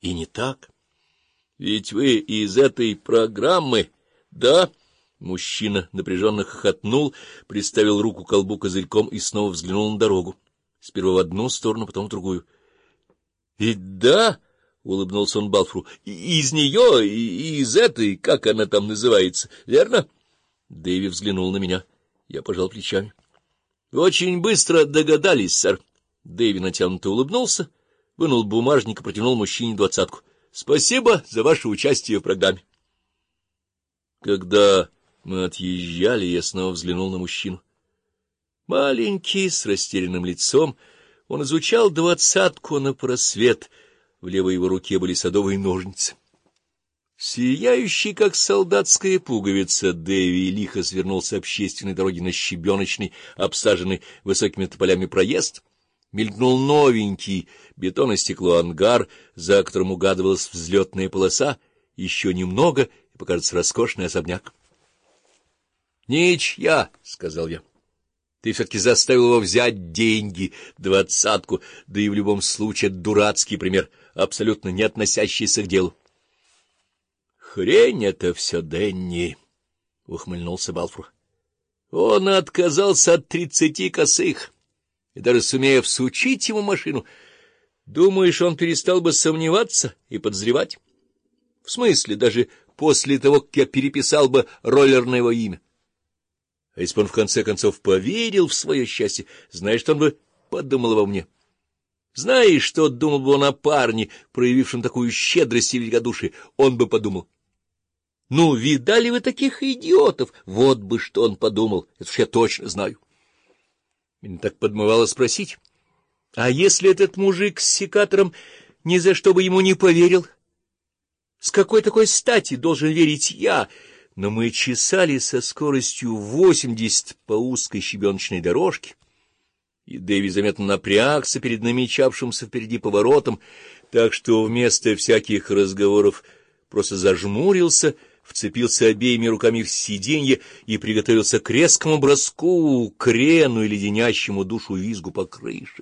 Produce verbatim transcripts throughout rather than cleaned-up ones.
и не так. — Ведь вы из этой программы, да? Мужчина напряженно хохотнул, приставил руку к колбу козырьком и снова взглянул на дорогу. Сперва в одну сторону, потом в другую. — Ведь да, — улыбнулся он Балфру, — из нее, и из этой, как она там называется, верно? Дэви взглянул на меня. Я пожал плечами. — Очень быстро догадались, сэр. Дэви натянуто улыбнулся, вынул бумажник и протянул мужчине двадцатку. — Спасибо за ваше участие в программе. Когда мы отъезжали, я снова взглянул на мужчину. Маленький, с растерянным лицом, он изучал двадцатку на просвет. В левой его руке были садовые ножницы. Сияющий, как солдатская пуговица, Дэви лихо свернул с общественной дороги на щебеночный, обсаженный высокими тополями проезд. Мелькнул новенький бетон и стекло ангар, за которым угадывалась взлетная полоса. Еще немного, и покажется роскошный особняк. — Ничья, — сказал я. — Ты все-таки заставил его взять деньги, двадцатку, да и в любом случае это дурацкий пример, абсолютно не относящийся к делу. — Хрень это все, Дэнни, — ухмыльнулся Балфур. — Он отказался от тридцати косых, и даже сумея всучить ему машину, думаешь, он перестал бы сомневаться и подозревать? В смысле, даже после того, как я переписал бы роллер на его имя. А если бы он в конце концов поверил в свое счастье, знаешь, что он бы подумал обо мне? Знаешь, что думал бы он о парне, проявившем такую щедрость и великодушие? Он бы подумал. Ну, видали вы таких идиотов? Вот бы что он подумал, это уж я точно знаю. Меня так подмывало спросить, а если этот мужик с секатором ни за что бы ему не поверил? С какой такой стати должен верить я? Но мы чесали со скоростью восемьдесят по узкой щебеночной дорожке, и Дэви заметно напрягся перед намечавшимся впереди поворотом, так что вместо всяких разговоров просто зажмурился, вцепился обеими руками в сиденье и приготовился к резкому броску, крену и леденящему душу визгу по крыше.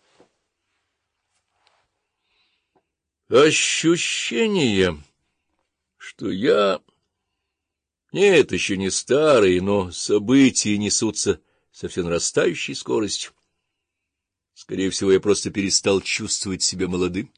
Ощущение, что я... Нет, еще не старые, но события несутся со все нарастающей скоростью. Скорее всего, я просто перестал чувствовать себя молодым.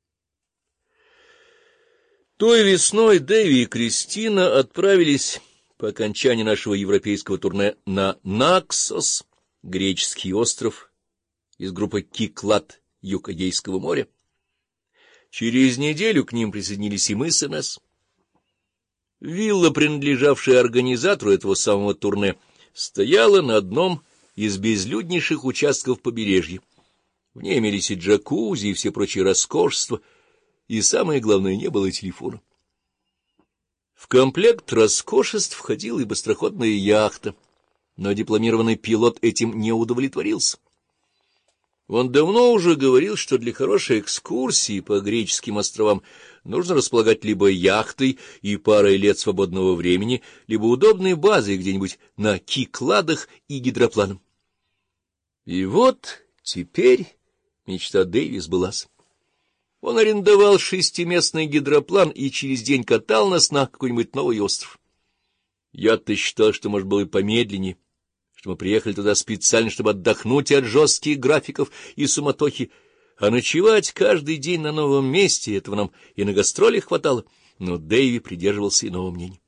Той весной Дэви и Кристина отправились по окончании нашего европейского турне на Наксос, греческий остров из группы Киклад, юг Эгейского моря. Через неделю к ним присоединились и мы с Инесс. Вилла, принадлежавшая организатору этого самого турне, стояла на одном из безлюднейших участков побережья. В ней имелись и джакузи, и все прочие роскошества, и, самое главное, не было телефона. В комплект роскошеств входила и быстроходная яхта, но дипломированный пилот этим не удовлетворился. Он давно уже говорил, что для хорошей экскурсии по греческим островам нужно располагать либо яхтой и парой лет свободного времени, либо удобной базой где-нибудь на Кикладах и гидропланом. И вот теперь мечта Дэви сбылась. Он арендовал шестиместный гидроплан и через день катал нас на какой-нибудь новый остров. Я-то считал, что, может, было и помедленнее, что мы приехали туда специально, чтобы отдохнуть от жестких графиков и суматохи, а ночевать каждый день на новом месте, этого нам и на гастроли хватало, но Дэви придерживался иного мнения.